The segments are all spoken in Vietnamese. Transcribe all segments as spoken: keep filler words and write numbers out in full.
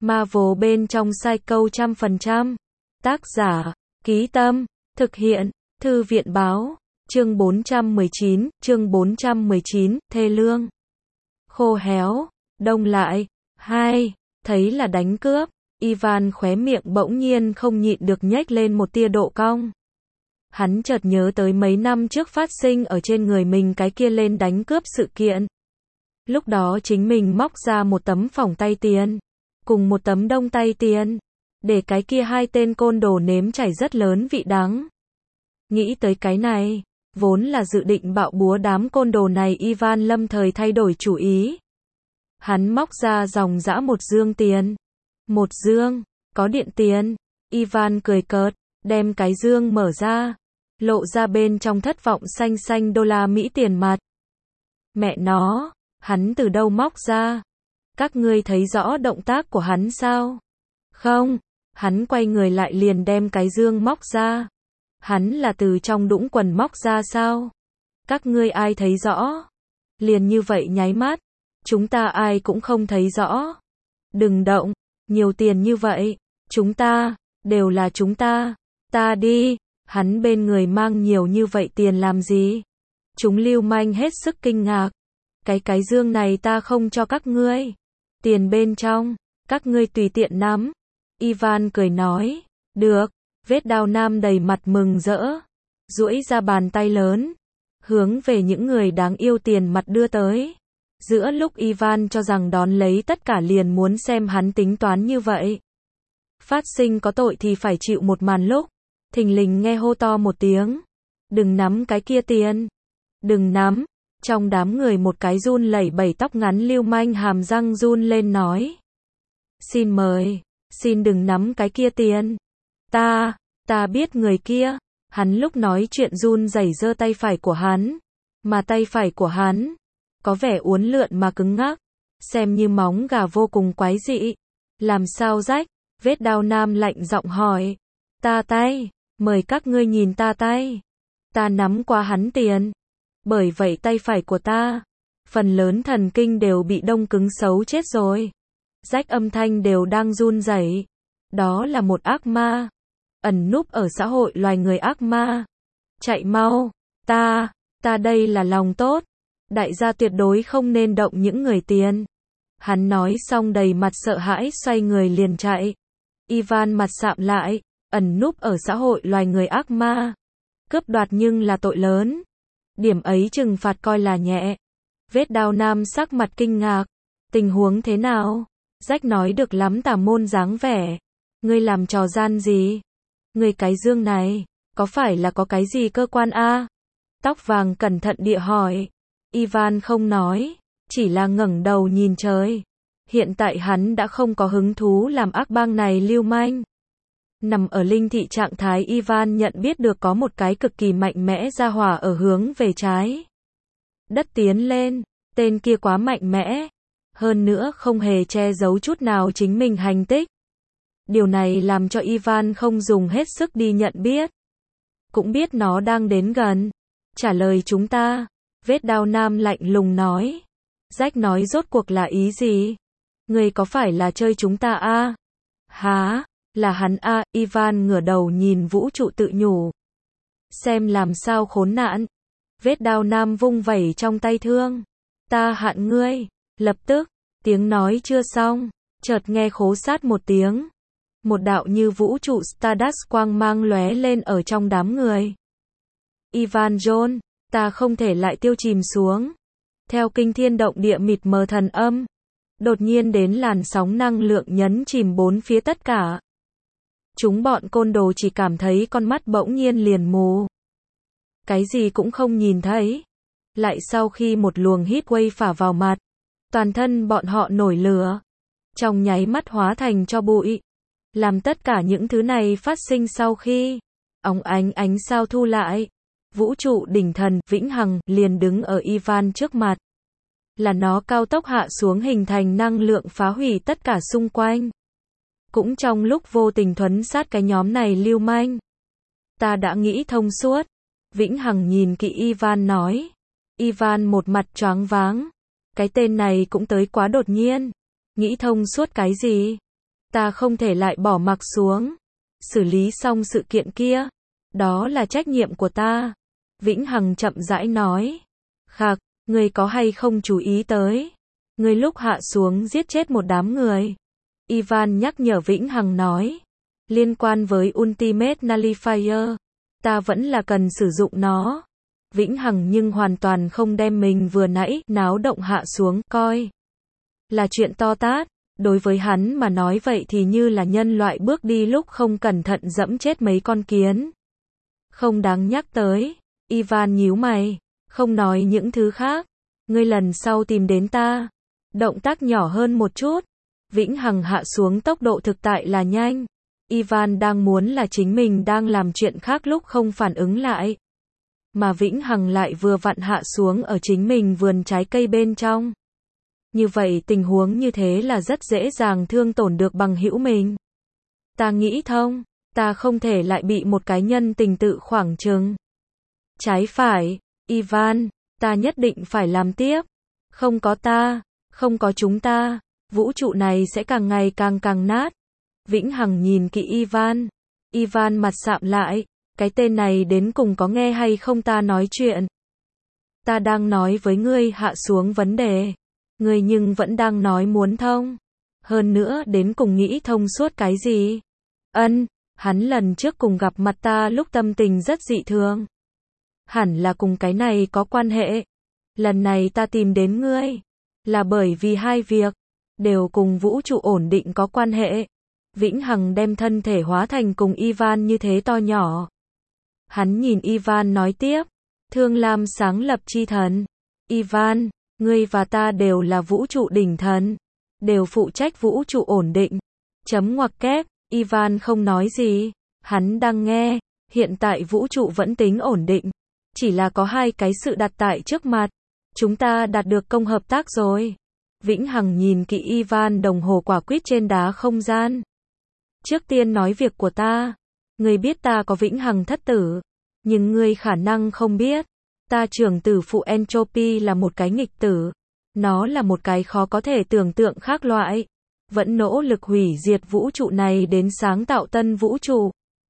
Marvel bên trong Psycho trăm phần trăm. Tác giả, Ký Tâm, thực hiện, Thư viện Báo, chương bốn trăm mười chín, chương bốn trăm mười chín, thê lương. Khô héo, đông lại, hai, thấy là đánh cướp, Ivan khóe miệng bỗng nhiên không nhịn được nhếch lên một tia độ cong. Hắn chợt nhớ tới mấy năm trước phát sinh ở trên người mình cái kia lên đánh cướp sự kiện. Lúc đó chính mình móc ra một tấm phỏng tay tiền, cùng một tấm đông tay tiền, để cái kia hai tên côn đồ nếm trải rất lớn vị đắng. Nghĩ tới cái này, vốn là dự định bạo búa đám côn đồ này, Ivan lâm thời thay đổi chủ ý. Hắn móc ra dòng dã một dương tiền. Một dương, có điện tiền. Ivan cười cợt, đem cái dương mở ra, lộ ra bên trong thất vọng xanh xanh đô la Mỹ tiền mặt. Mẹ nó, hắn từ đâu móc ra? Các ngươi thấy rõ động tác của hắn sao? Không, hắn quay người lại liền đem cái dương móc ra. Hắn là từ trong đũng quần móc ra sao? Các ngươi ai thấy rõ? Liền như vậy nháy mắt, chúng ta ai cũng không thấy rõ. Đừng động, nhiều tiền như vậy, chúng ta, đều là chúng ta, ta đi, hắn bên người mang nhiều như vậy tiền làm gì? Chúng lưu manh hết sức kinh ngạc. Cái cái dương này ta không cho các ngươi. Tiền bên trong, các ngươi tùy tiện nắm. Ivan cười nói, được. Vết đao nam đầy mặt mừng rỡ, duỗi ra bàn tay lớn, hướng về những người đáng yêu tiền mặt đưa tới. Giữa lúc Ivan cho rằng đón lấy tất cả liền muốn xem hắn tính toán như vậy. Phát sinh có tội thì phải chịu một màn lúc, thình lình nghe hô to một tiếng. Đừng nắm cái kia tiền. Đừng nắm. Trong đám người một cái run lẩy bẩy tóc ngắn lưu manh hàm răng run lên nói. Xin mời, xin đừng nắm cái kia tiền. Ta, ta biết người kia. Hắn lúc nói chuyện run rẩy giơ tay phải của hắn. Mà tay phải của hắn, có vẻ uốn lượn mà cứng ngắc. Xem như móng gà vô cùng quái dị. Làm sao rách? Vết đao nam lạnh giọng hỏi. Ta tay, mời các ngươi nhìn ta tay. Ta nắm qua hắn tiền. Bởi vậy tay phải của ta, phần lớn thần kinh đều bị đông cứng xấu chết rồi. Rách âm thanh đều đang run rẩy. Đó là một ác ma. Ẩn núp ở xã hội loài người ác ma. Chạy mau, ta, ta đây là lòng tốt. Đại gia tuyệt đối không nên động những người tiền. Hắn nói xong đầy mặt sợ hãi xoay người liền chạy. Ivan mặt sạm lại, ẩn núp ở xã hội loài người ác ma. Cướp đoạt nhưng là tội lớn. Điểm ấy trừng phạt coi là nhẹ. Vết đao nam sắc mặt kinh ngạc. Tình huống thế nào? Rách nói được lắm tà môn dáng vẻ. Ngươi làm trò gian gì? Ngươi cái dương này, có phải là có cái gì cơ quan a? Tóc vàng cẩn thận địa hỏi. Ivan không nói, chỉ là ngẩng đầu nhìn trời. Hiện tại hắn đã không có hứng thú làm ác bang này lưu manh. Nằm ở linh thị trạng thái, Ivan nhận biết được có một cái cực kỳ mạnh mẽ ra hỏa ở hướng về trái đất tiến lên. Tên kia quá mạnh mẽ. Hơn nữa không hề che giấu chút nào chính mình hành tích. Điều này làm cho Ivan không dùng hết sức đi nhận biết. Cũng biết nó đang đến gần. Trả lời chúng ta. Vết đao nam lạnh lùng nói. Rách nói rốt cuộc là ý gì? Ngươi có phải là chơi chúng ta a? À? Hả? Là hắn a? À? Ivan ngửa đầu nhìn vũ trụ tự nhủ. Xem làm sao khốn nạn. Vết đao nam vung vẩy trong tay thương. Ta hạn ngươi. Lập tức, tiếng nói chưa xong, chợt nghe khố sát một tiếng. Một đạo như vũ trụ Stardust quang mang lóe lên ở trong đám người. Ivan John, ta không thể lại tiêu chìm xuống. Theo kinh thiên động địa mịt mờ thần âm, đột nhiên đến làn sóng năng lượng nhấn chìm bốn phía tất cả. Chúng bọn côn đồ chỉ cảm thấy con mắt bỗng nhiên liền mù. Cái gì cũng không nhìn thấy. Lại sau khi một luồng heat wave phả vào mặt, toàn thân bọn họ nổi lửa. Trong nháy mắt hóa thành tro bụi. Làm tất cả những thứ này phát sinh sau khi óng ánh ánh sao thu lại. Vũ trụ đỉnh thần vĩnh hằng liền đứng ở Ivan trước mặt. Là nó cao tốc hạ xuống hình thành năng lượng phá hủy tất cả xung quanh. Cũng trong lúc vô tình thuấn sát cái nhóm này lưu manh. Ta đã nghĩ thông suốt. Vĩnh hằng nhìn kỹ Ivan nói. Ivan một mặt choáng váng. Cái tên này cũng tới quá đột nhiên. Nghĩ thông suốt cái gì? Ta không thể lại bỏ mặc xuống. Xử lý xong sự kiện kia. Đó là trách nhiệm của ta. Vĩnh Hằng chậm rãi nói. Khạc, ngươi có hay không chú ý tới? Ngươi lúc hạ xuống giết chết một đám người. Ivan nhắc nhở Vĩnh Hằng nói. Liên quan với Ultimate Nullifier, ta vẫn là cần sử dụng nó. Vĩnh Hằng nhưng hoàn toàn không đem mình vừa nãy náo động hạ xuống coi là chuyện to tát. Đối với hắn mà nói vậy thì như là nhân loại bước đi lúc không cẩn thận dẫm chết mấy con kiến. Không đáng nhắc tới. Ivan nhíu mày, không nói những thứ khác. Ngươi lần sau tìm đến ta, động tác nhỏ hơn một chút. Vĩnh Hằng hạ xuống tốc độ thực tại là nhanh. Ivan đang muốn là chính mình đang làm chuyện khác lúc không phản ứng lại. Mà Vĩnh Hằng lại vừa vặn hạ xuống ở chính mình vườn trái cây bên trong. Như vậy tình huống như thế là rất dễ dàng thương tổn được bằng hữu mình. Ta nghĩ thông, ta không thể lại bị một cái nhân tình tự khoảng trừng. Trái phải, Ivan, ta nhất định phải làm tiếp. Không có ta, không có chúng ta, vũ trụ này sẽ càng ngày càng càng nát. Vĩnh Hằng nhìn kỹ Ivan. Ivan mặt sạm lại, cái tên này đến cùng có nghe hay không ta nói chuyện. Ta đang nói với ngươi hạ xuống vấn đề. Ngươi nhưng vẫn đang nói muốn thông. Hơn nữa đến cùng nghĩ thông suốt cái gì? Ân, hắn lần trước cùng gặp mặt ta lúc tâm tình rất dị thường. Hẳn là cùng cái này có quan hệ. Lần này ta tìm đến ngươi là bởi vì hai việc đều cùng vũ trụ ổn định có quan hệ. Vĩnh Hằng đem thân thể hóa thành cùng Ivan như thế to nhỏ. Hắn nhìn Ivan nói tiếp. Thương Lam sáng lập chi thần. Ivan, ngươi và ta đều là vũ trụ đỉnh thần. Đều phụ trách vũ trụ ổn định. Chấm ngoặc kép. Ivan không nói gì. Hắn đang nghe. Hiện tại vũ trụ vẫn tính ổn định. Chỉ là có hai cái sự đặt tại trước mặt. Chúng ta đạt được công hợp tác rồi. Vĩnh Hằng nhìn kỹ Ivan đồng hồ quả quýt trên đá không gian. Trước tiên nói việc của ta. Ngươi biết ta có Vĩnh Hằng thất tử. Nhưng ngươi khả năng không biết. Ta trưởng tử phụ Entropy là một cái nghịch tử. Nó là một cái khó có thể tưởng tượng khác loại. Vẫn nỗ lực hủy diệt vũ trụ này đến sáng tạo tân vũ trụ.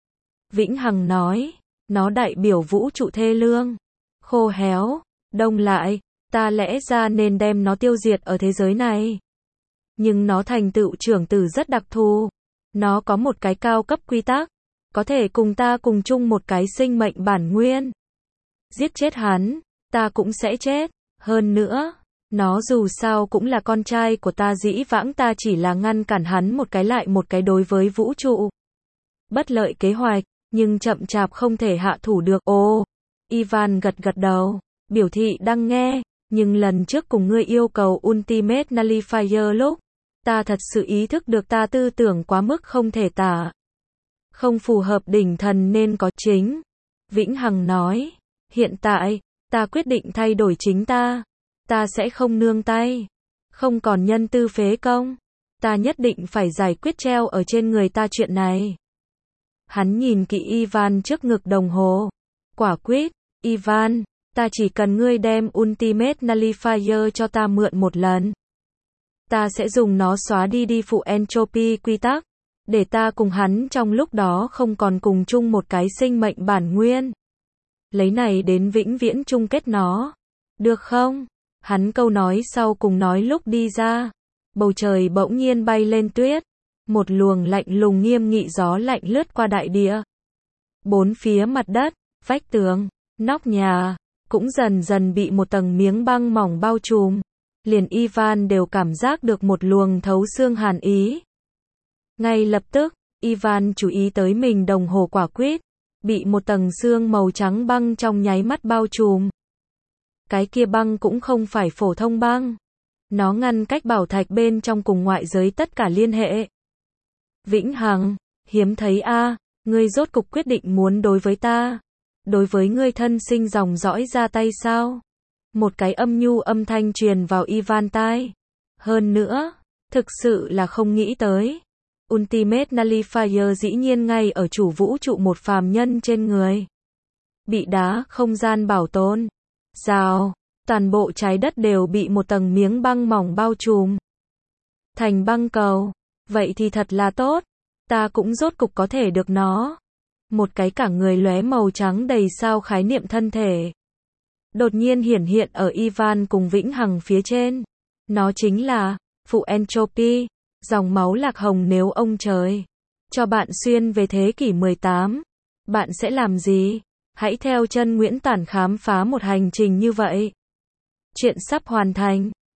Vĩnh Hằng nói. Nó đại biểu vũ trụ thê lương. Khô héo. Đông lại. Ta lẽ ra nên đem nó tiêu diệt ở thế giới này. Nhưng nó thành tựu trưởng tử rất đặc thù. Nó có một cái cao cấp quy tắc. Có thể cùng ta cùng chung một cái sinh mệnh bản nguyên. Giết chết hắn, ta cũng sẽ chết. Hơn nữa, nó dù sao cũng là con trai của ta, dĩ vãng ta chỉ là ngăn cản hắn một cái lại một cái đối với vũ trụ. Bất lợi kế hoạch, nhưng chậm chạp không thể hạ thủ được. Ồ, Ivan gật gật đầu, biểu thị đang nghe. Nhưng lần trước cùng ngươi yêu cầu Ultimate Nullifier lúc, ta thật sự ý thức được ta tư tưởng quá mức không thể tả. Không phù hợp đỉnh thần nên có chính. Vĩnh Hằng nói, hiện tại, ta quyết định thay đổi chính ta. Ta sẽ không nương tay. Không còn nhân tư phế công. Ta nhất định phải giải quyết treo ở trên người ta chuyện này. Hắn nhìn kỹ Ivan trước ngực đồng hồ. Quả quyết, Ivan, ta chỉ cần ngươi đem Ultimate Nullifier cho ta mượn một lần. Ta sẽ dùng nó xóa đi đi phụ Entropy quy tắc. Để ta cùng hắn trong lúc đó không còn cùng chung một cái sinh mệnh bản nguyên. Lấy này đến vĩnh viễn chung kết nó. Được không? Hắn câu nói sau cùng nói lúc đi ra. Bầu trời bỗng nhiên bay lên tuyết. Một luồng lạnh lùng nghiêm nghị gió lạnh lướt qua đại địa. Bốn phía mặt đất, vách tường, nóc nhà, cũng dần dần bị một tầng miếng băng mỏng bao trùm. Liền Ivan đều cảm giác được một luồng thấu xương hàn ý. Ngay lập tức, Ivan chú ý tới mình đồng hồ quả quýt, bị một tầng xương màu trắng băng trong nháy mắt bao trùm. Cái kia băng cũng không phải phổ thông băng. Nó ngăn cách bảo thạch bên trong cùng ngoại giới tất cả liên hệ. Vĩnh Hằng, hiếm thấy a, ngươi rốt cục quyết định muốn đối với ta. Đối với ngươi thân sinh dòng dõi ra tay sao? Một cái âm nhu âm thanh truyền vào Ivan tai. Hơn nữa, thực sự là không nghĩ tới. Ultimate Nullifier dĩ nhiên ngay ở chủ vũ trụ một phàm nhân trên người. Bị đá không gian bảo tồn. Rào, toàn bộ trái đất đều bị một tầng miếng băng mỏng bao trùm. Thành băng cầu. Vậy thì thật là tốt. Ta cũng rốt cục có thể được nó. Một cái cả người lóe màu trắng đầy sao khái niệm thân thể. Đột nhiên hiển hiện ở Ivan cùng Vĩnh Hằng phía trên. Nó chính là phụ entropy, dòng máu lạc hồng nếu ông trời cho bạn xuyên về thế kỷ mười tám. Bạn sẽ làm gì? Hãy theo chân Nguyễn Tản khám phá một hành trình như vậy. Chuyện sắp hoàn thành.